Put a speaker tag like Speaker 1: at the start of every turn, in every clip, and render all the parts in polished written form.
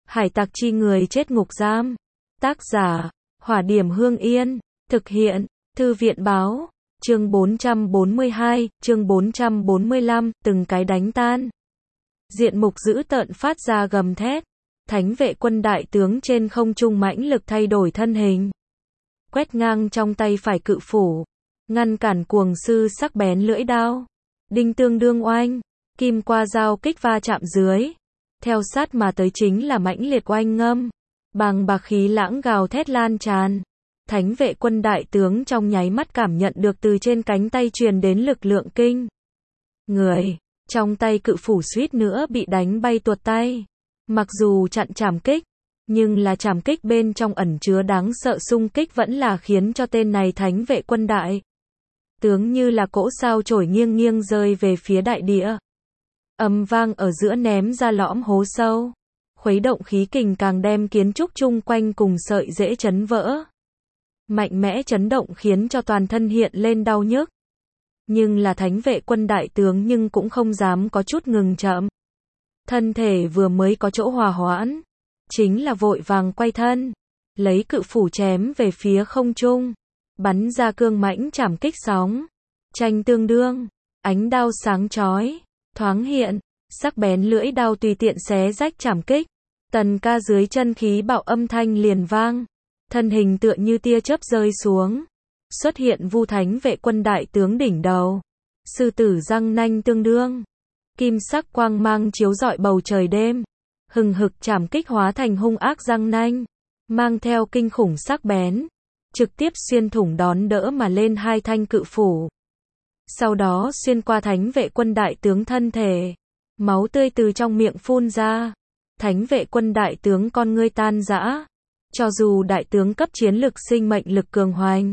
Speaker 1: Hải tặc chi người chết ngục giam. Tác giả, Hỏa Điểm Hương Yên. Thực hiện, Thư viện báo. Chương 442, chương 445, từng cái đánh tan. Diện mục dữ tợn phát ra gầm thét. Thánh vệ quân đại tướng trên không trung mãnh lực thay đổi thân hình. Quét ngang trong tay phải cự phủ. Ngăn cản cuồng sư sắc bén lưỡi đao. Đinh tương đương oanh. Kim qua dao kích va chạm dưới. Theo sát mà tới chính là mãnh liệt oanh ngâm. Bằng bạc khí lãng gào thét lan tràn. Thánh vệ quân đại tướng trong nháy mắt cảm nhận được từ trên cánh tay truyền đến lực lượng kinh người. Trong tay cự phủ suýt nữa bị đánh bay tuột tay. Mặc dù chặn trảm kích, nhưng là trảm kích bên trong ẩn chứa đáng sợ xung kích vẫn là khiến cho tên này thánh vệ quân đại tướng như là cỗ sao chổi nghiêng nghiêng rơi về phía đại địa. Âm vang ở giữa ném ra lõm hố sâu. Khuấy động khí kình càng đem kiến trúc chung quanh cùng sợi rễ chấn vỡ. Mạnh mẽ chấn động khiến cho toàn thân hiện lên đau nhức. Nhưng là thánh vệ quân đại tướng nhưng cũng không dám có chút ngừng chậm. Thân thể vừa mới có chỗ hòa hoãn. Chính là vội vàng quay thân. Lấy cự phủ chém về phía không trung. Bắn ra cương mãnh chảm kích sóng. Tranh tương đương. Ánh đao sáng chói. Thoáng hiện. Sắc bén lưỡi đao tùy tiện xé rách chảm kích. Tần ca dưới chân khí bạo âm thanh liền vang. Thân hình tựa như tia chớp rơi xuống. Xuất hiện Vu thánh vệ quân đại tướng đỉnh đầu. Sư tử răng nanh tương đương. Kim sắc quang mang chiếu rọi bầu trời đêm. Hừng hực chảm kích hóa thành hung ác răng nanh. Mang theo kinh khủng sắc bén. Trực tiếp xuyên thủng đón đỡ mà lên hai thanh cự phủ. Sau đó xuyên qua thánh vệ quân đại tướng thân thể. Máu tươi từ trong miệng phun ra. Thánh vệ quân đại tướng con ngươi tan rã. Cho dù đại tướng cấp chiến lực sinh mệnh lực cường hoành.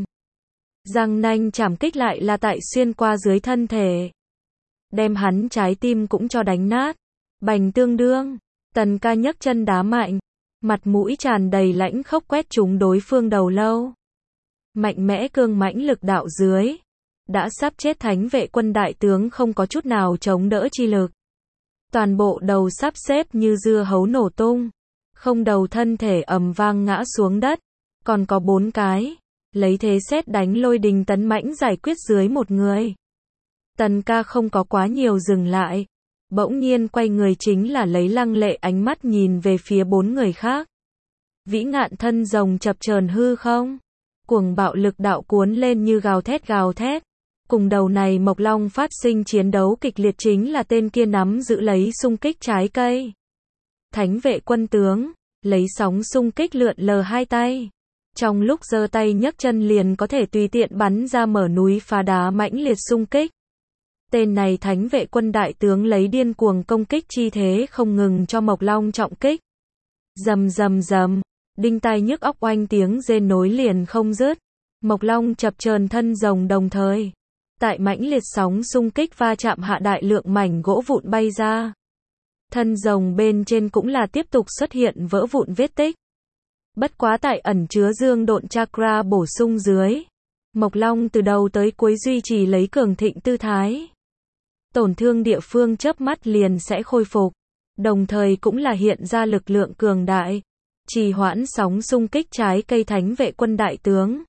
Speaker 1: Răng nanh chảm kích lại là tại xuyên qua dưới thân thể. Đem hắn trái tim cũng cho đánh nát. Bành tương đương. Tần ca nhấc chân đá mạnh. Mặt mũi tràn đầy lãnh khốc quét trúng đối phương đầu lâu. Mạnh mẽ cương mãnh lực đạo dưới. Đã sắp chết thánh vệ quân đại tướng không có chút nào chống đỡ chi lực. Toàn bộ đầu sắp xếp như dưa hấu nổ tung. Không đầu thân thể ầm vang ngã xuống đất. Còn có 4 cái. Lấy thế sét đánh lôi đình tấn mãnh giải quyết dưới một người. Tần ca không có quá nhiều dừng lại. Bỗng nhiên quay người chính là lấy lăng lệ ánh mắt nhìn về phía 4 người khác. Vĩ ngạn thân rồng chập chờn hư không. Cuồng bạo lực đạo cuốn lên như gào thét gào thét. Cùng đầu này Mộc Long phát sinh chiến đấu kịch liệt chính là tên kia nắm giữ lấy xung kích trái cây. Thánh vệ quân tướng, lấy sóng xung kích lượn lờ hai tay. Trong lúc giơ tay nhấc chân liền có thể tùy tiện bắn ra mở núi phá đá mãnh liệt xung kích. Tên này thánh vệ quân đại tướng lấy điên cuồng công kích chi thế không ngừng cho Mộc Long trọng kích. Rầm rầm rầm, đinh tai nhức óc oanh tiếng rên nối liền không dứt. Mộc Long chập chờn thân rồng đồng thời. Tại mãnh liệt sóng xung kích va chạm hạ đại lượng mảnh gỗ vụn bay ra. Thân rồng bên trên cũng là tiếp tục xuất hiện vỡ vụn vết tích. Bất quá tại ẩn chứa dương độn chakra bổ sung dưới. Mộc Long từ đầu tới cuối duy trì lấy cường thịnh tư thái. Tổn thương địa phương chớp mắt liền sẽ khôi phục. Đồng thời cũng là hiện ra lực lượng cường đại. Trì hoãn sóng xung kích trái cây thánh vệ quân đại tướng.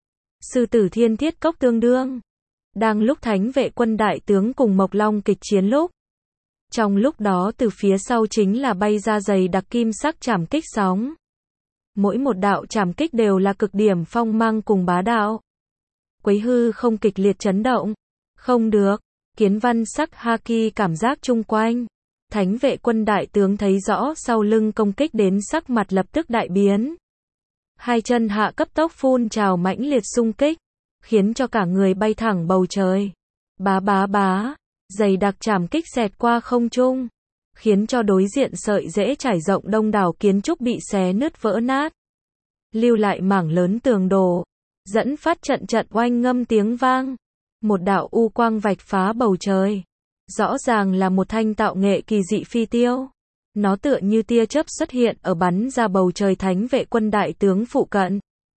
Speaker 1: Sư tử thiên thiết cốc tương đương. Đang lúc thánh vệ quân đại tướng cùng Mộc Long kịch chiến lúc. Trong lúc đó từ phía sau chính là bay ra dày đặc kim sắc chảm kích sóng. Mỗi một đạo chảm kích đều là cực điểm phong mang cùng bá đạo. Quấy hư không kịch liệt chấn động. Không được. Kiến văn sắc haki cảm giác chung quanh. Thánh vệ quân đại tướng thấy rõ sau lưng công kích đến sắc mặt lập tức đại biến. Hai chân hạ cấp tốc phun trào mãnh liệt xung kích. Khiến cho cả người bay thẳng bầu trời. Bá bá bá. Dày đặc chảm kích xẹt qua không trung. Khiến cho đối diện sợi rễ trải rộng đông đảo kiến trúc bị xé nứt vỡ nát. Lưu lại mảng lớn tường đổ. Dẫn phát trận trận oanh ngâm tiếng vang. Một đạo u quang vạch phá bầu trời. Rõ ràng là một thanh tạo nghệ kỳ dị phi tiêu. Nó tựa như tia chớp xuất hiện ở bắn ra bầu trời thánh vệ quân đại tướng phụ cận.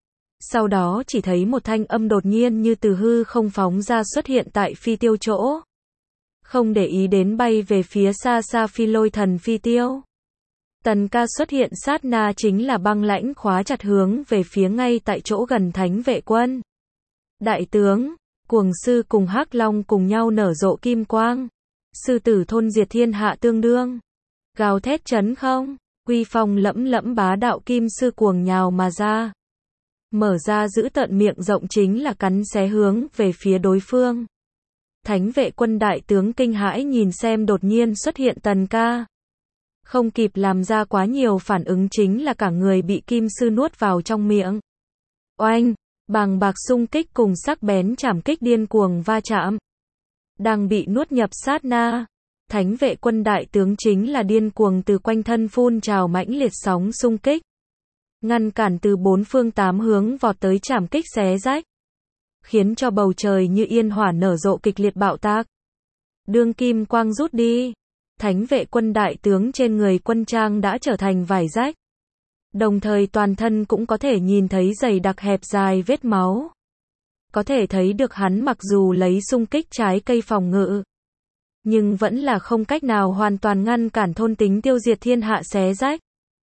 Speaker 1: Sau đó chỉ thấy một thanh âm đột nhiên như từ hư không phóng ra xuất hiện tại phi tiêu chỗ. Không để ý đến bay về phía xa xa phi lôi thần phi tiêu. Tần Ca xuất hiện sát na chính là băng lãnh khóa chặt hướng về phía ngay tại chỗ gần Thánh Vệ Quân đại tướng. Cuồng sư cùng Hắc Long cùng nhau nở rộ kim quang. Sư tử thôn diệt thiên hạ tương đương. Gào thét chấn không, uy phong lẫm lẫm bá đạo kim sư cuồng nhào mà ra. Mở ra giữ tợn miệng rộng chính là cắn xé hướng về phía đối phương. Thánh Vệ Quân đại tướng kinh hãi nhìn xem đột nhiên xuất hiện Tần Ca. Không kịp làm ra quá nhiều phản ứng chính là cả người bị kim sư nuốt vào trong miệng. Oanh, bàng bạc xung kích cùng sắc bén chảm kích điên cuồng va chạm. Đang bị nuốt nhập sát na, Thánh Vệ Quân đại tướng chính là điên cuồng từ quanh thân phun trào mãnh liệt sóng xung kích. Ngăn cản từ bốn phương tám hướng vọt tới chảm kích xé rách. Khiến cho bầu trời như yên hỏa nở rộ kịch liệt bạo tạc. Đương kim quang rút đi. Thánh Vệ Quân đại tướng trên người quân trang đã trở thành vải rách. Đồng thời toàn thân cũng có thể nhìn thấy dày đặc hẹp dài vết máu. Có thể thấy được hắn mặc dù lấy xung kích trái cây phòng ngự, nhưng vẫn là không cách nào hoàn toàn ngăn cản thôn tính tiêu diệt thiên hạ xé rách.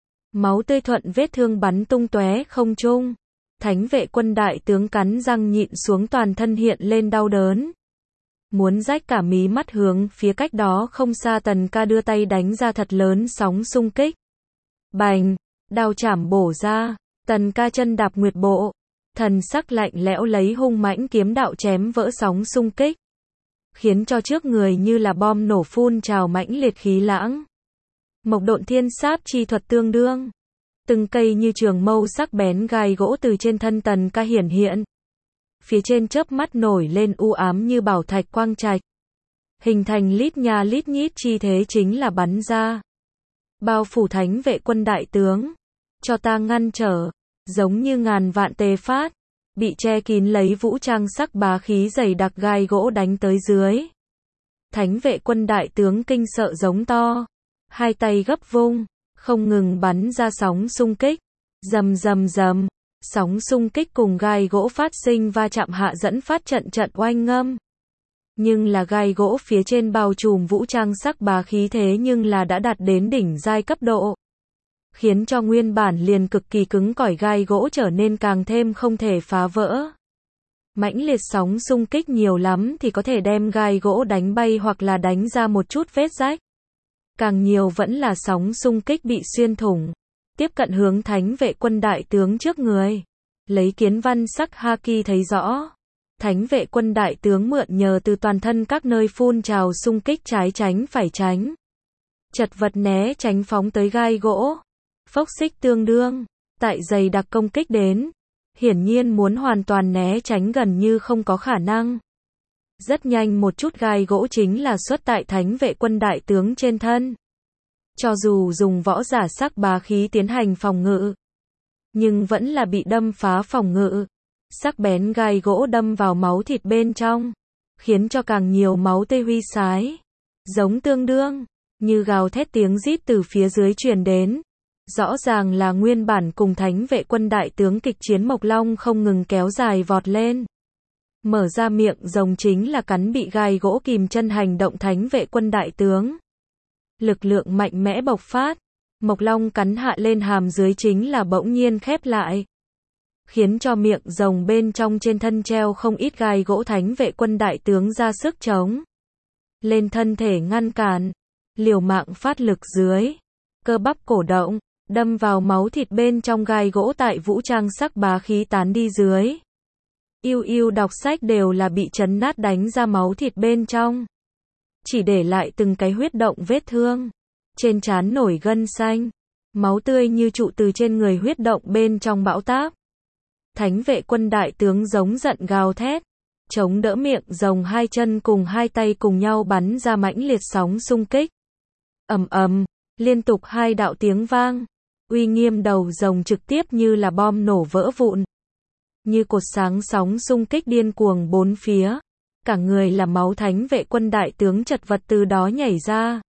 Speaker 1: Máu tươi thuận vết thương bắn tung tóe không trung. Thánh Vệ Quân đại tướng cắn răng nhịn xuống toàn thân hiện lên đau đớn. Muốn rách cả mí mắt hướng phía cách đó không xa Tần Ca đưa tay đánh ra thật lớn sóng xung kích. Bành, đao chảm bổ ra, Tần Ca chân đạp nguyệt bộ. Thần sắc lạnh lẽo lấy hung mãnh kiếm đạo chém vỡ sóng xung kích. Khiến cho trước người như là bom nổ phun trào mãnh liệt khí lãng. Mộc Độn Thiên Sáp chi thuật tương đương. Từng cây như trường mâu sắc bén gai gỗ từ trên thân Tần Ca hiển hiện. Phía trên chớp mắt nổi lên u ám như bảo thạch quang trạch. Hình thành lít nha lít nhít chi thế chính là bắn ra. Bao phủ Thánh Vệ Quân đại tướng. Cho ta ngăn trở. Giống như ngàn vạn tê phát. Bị che kín lấy vũ trang sắc bá khí dày đặc gai gỗ đánh tới dưới. Thánh Vệ Quân đại tướng kinh sợ giống to. Hai tay gấp vung. Không ngừng bắn ra sóng xung kích. Rầm rầm rầm. Sóng xung kích cùng gai gỗ phát sinh va chạm hạ dẫn phát trận trận oanh ngâm. Nhưng là gai gỗ phía trên bao trùm vũ trang sắc bá khí thế nhưng là đã đạt đến đỉnh giai cấp độ. Khiến cho nguyên bản liền cực kỳ cứng cỏi gai gỗ trở nên càng thêm không thể phá vỡ. Mãnh liệt sóng xung kích nhiều lắm thì có thể đem gai gỗ đánh bay hoặc là đánh ra một chút vết rách. Càng nhiều vẫn là sóng xung kích bị xuyên thủng. Tiếp cận hướng Thánh Vệ Quân đại tướng trước người. Lấy kiến văn sắc haki thấy rõ. Thánh Vệ Quân đại tướng mượn nhờ từ toàn thân các nơi phun trào xung kích trái tránh phải tránh. Chật vật né tránh phóng tới gai gỗ. Phốc xích tương đương. Tại dày đặc công kích đến. Hiển nhiên muốn hoàn toàn né tránh gần như không có khả năng. Rất nhanh một chút gai gỗ chính là xuất tại Thánh Vệ Quân đại tướng trên thân. Cho dù dùng võ giả sắc bá khí tiến hành phòng ngự, nhưng vẫn là bị đâm phá phòng ngự. Sắc bén gai gỗ đâm vào máu thịt bên trong, khiến cho càng nhiều máu tươi huy sái. Giống tương đương, như gào thét tiếng rít từ phía dưới truyền đến. Rõ ràng là nguyên bản cùng Thánh Vệ Quân đại tướng kịch chiến Mộc Long không ngừng kéo dài vọt lên. Mở ra miệng rồng chính là cắn bị gai gỗ kìm chân hành động Thánh Vệ Quân đại tướng. Lực lượng mạnh mẽ bộc phát. Mộc Long cắn hạ lên hàm dưới chính là bỗng nhiên khép lại. Khiến cho miệng rồng bên trong trên thân treo không ít gai gỗ Thánh Vệ Quân đại tướng ra sức chống lên thân thể ngăn cản. Liều mạng phát lực dưới. Cơ bắp cổ động. Đâm vào máu thịt bên trong gai gỗ tại vũ trang sắc bá khí tán đi dưới. Yêu yêu đọc sách đều là bị chấn nát đánh ra máu thịt bên trong. Chỉ để lại từng cái huyết động vết thương. Trên trán nổi gân xanh. Máu tươi như trụ từ trên người huyết động bên trong bão táp. Thánh Vệ Quân đại tướng giống giận gào thét. Chống đỡ miệng rồng hai chân cùng hai tay cùng nhau bắn ra mãnh liệt sóng xung kích. Ầm ầm, liên tục hai đạo tiếng vang. Uy nghiêm đầu rồng trực tiếp như là bom nổ vỡ vụn. Như cột sáng sóng xung kích điên cuồng bốn phía. Cả người là máu Thánh Vệ Quân đại tướng chật vật từ đó nhảy ra.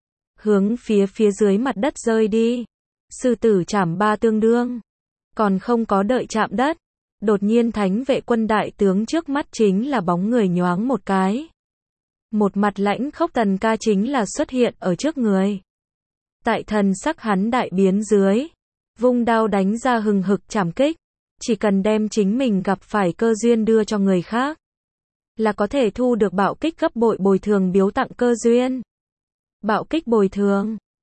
Speaker 1: Hướng phía dưới mặt đất rơi đi. Sư tử chảm ba tương đương. Còn không có đợi chạm đất. Đột nhiên Thánh Vệ Quân đại tướng trước mắt chính là bóng người nhoáng một cái. Một mặt lãnh khốc Tần Ca chính là xuất hiện ở trước người. Tại thần sắc hắn đại biến dưới, vung đao đánh ra hừng hực trảm kích, chỉ cần đem chính mình gặp phải cơ duyên đưa cho người khác, là có thể thu được bạo kích gấp bội bồi thường biếu tặng cơ duyên. Bạo kích bồi thường.